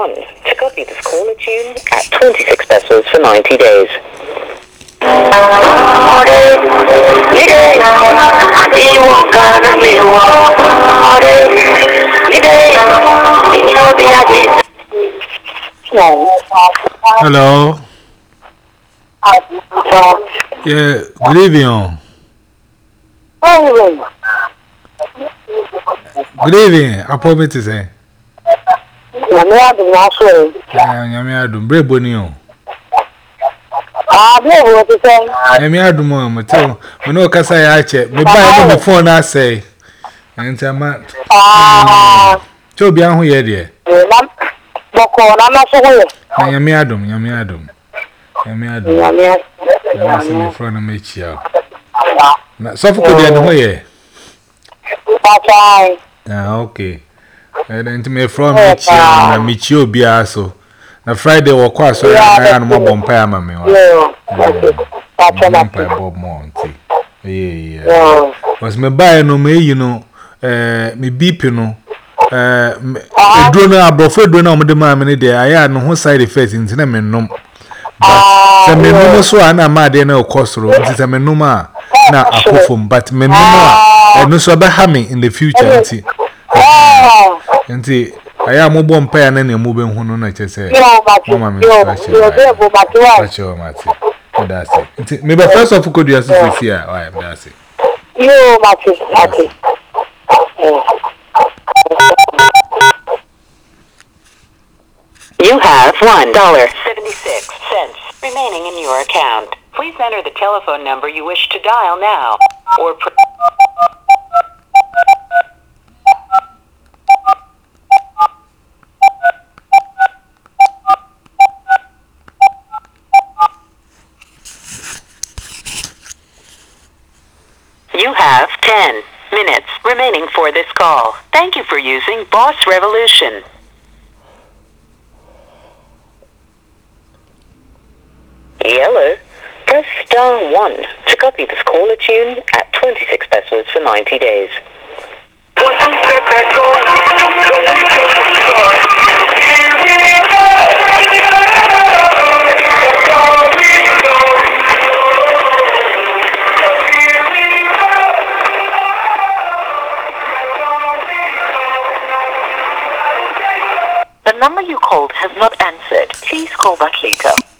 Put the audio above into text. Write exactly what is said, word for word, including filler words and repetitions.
To copy this caller tune at twenty-six pesos for ninety days. Hello. Yeah, good evening. Good evening. I promise to say. Nyame adum brebo ni o. Ah, brebo to say. Nyame adum o mete. Me no kasa ya che. Me buy me phone na say. Enti ama. Ah. Che obi an ho ye de. Boko na na so ho ye. Nyame adum, nyame adum. Nyame adum. Nyame. Na se me phone na me chia. Na so fu ko de ho ye. Bye. Ah, okay. And then to me from Michi na Michi obi aso. Na Friday wo kwa so na no bompa ya mame wa. Bompa Bob Monty. Yeah, yeah. Was me buy no me yi no eh me beep no eh edro no abrofo edro na omde ma me de aya no ho side effect nti na me nom. But se me nom so ana ma de na okosoro nti se me nom a na akofom but me nom a no so be ha me in the future nti. Nti aya mo bom pa ya na na mo be hu no na che se mama me special special mati that's it nti me be first of could you see see ah why that's it yo mati mati You have one dollar seventy-six cents remaining in your account. Please enter the telephone number you wish to dial now or pr You have ten minutes remaining for this call. Thank you for using Boss Revolution. Yellow. Press star one to copy this caller tune at twenty-six pesos for ninety days. The number you called has not answered. Please call back later.